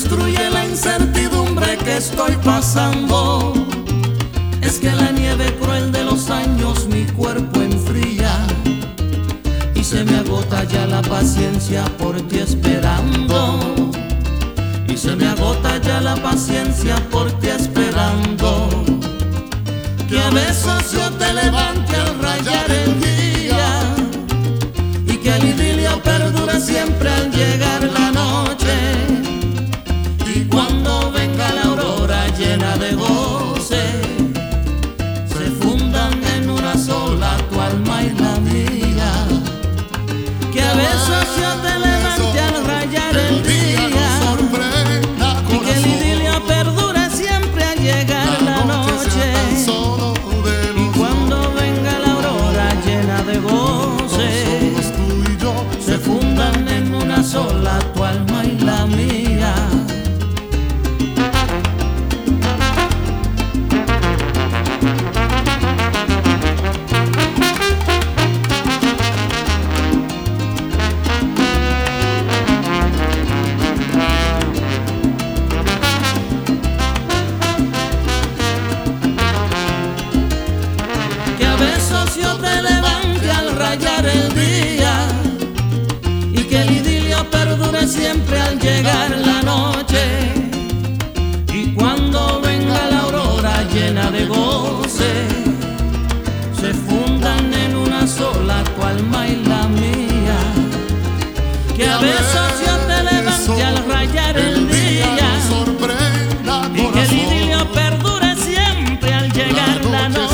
destruye la incertidumbre que estoy pasando es que la nieve cruel de los años mi cuerpo enfría y se me agota ya la paciencia por ti esperando. Y se me agota ya la paciencia por ti esperando. Que a besos yo te levante al rayar el día y que el idilio perdure siempre al llegar la noche. Y cuando venga la aurora llena de goce, se fundan en una sola tu alma y la mía. Que a besos yo te levante al rayar el día y que el idilio perdure siempre al llegar la noche. Y cuando venga la aurora llena de goce, se fundan en una sola tu alma y la mía. Yo te levante al rayar el día y que el idilio perdure siempre al llegar la noche. Y cuando venga la aurora llena de goce, se fundan en una sola tu alma y la mía. Que a besos yo te levante al rayar el día y que el idilio perdure siempre al llegar la noche.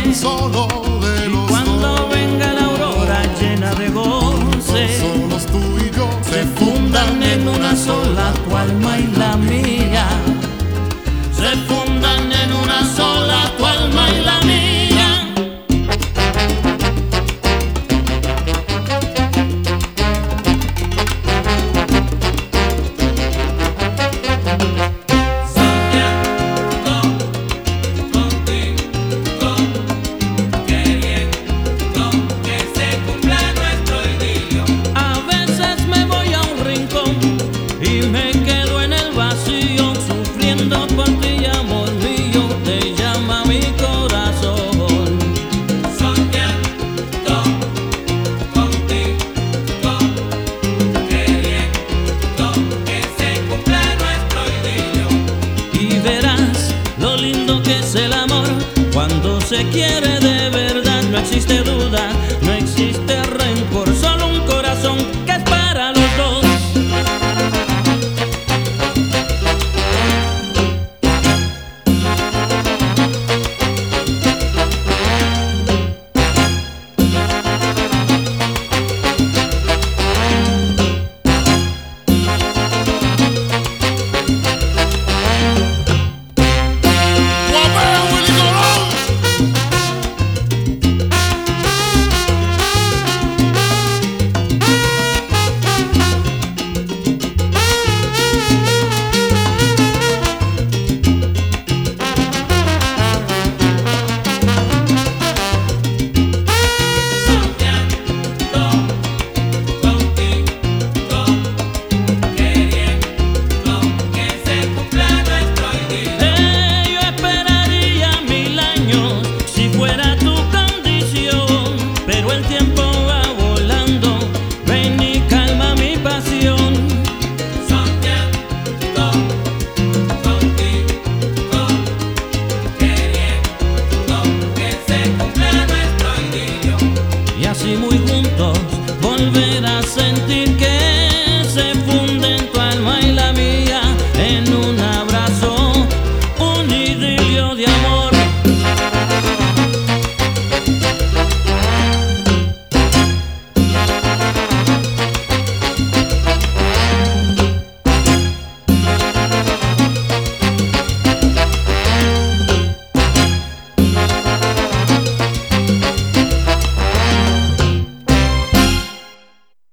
Cuando venga la aurora llena de goce, se fundan en una sola tu alma y la mía. Se fundan en una sola tu alma y la mía. Cuando se quiere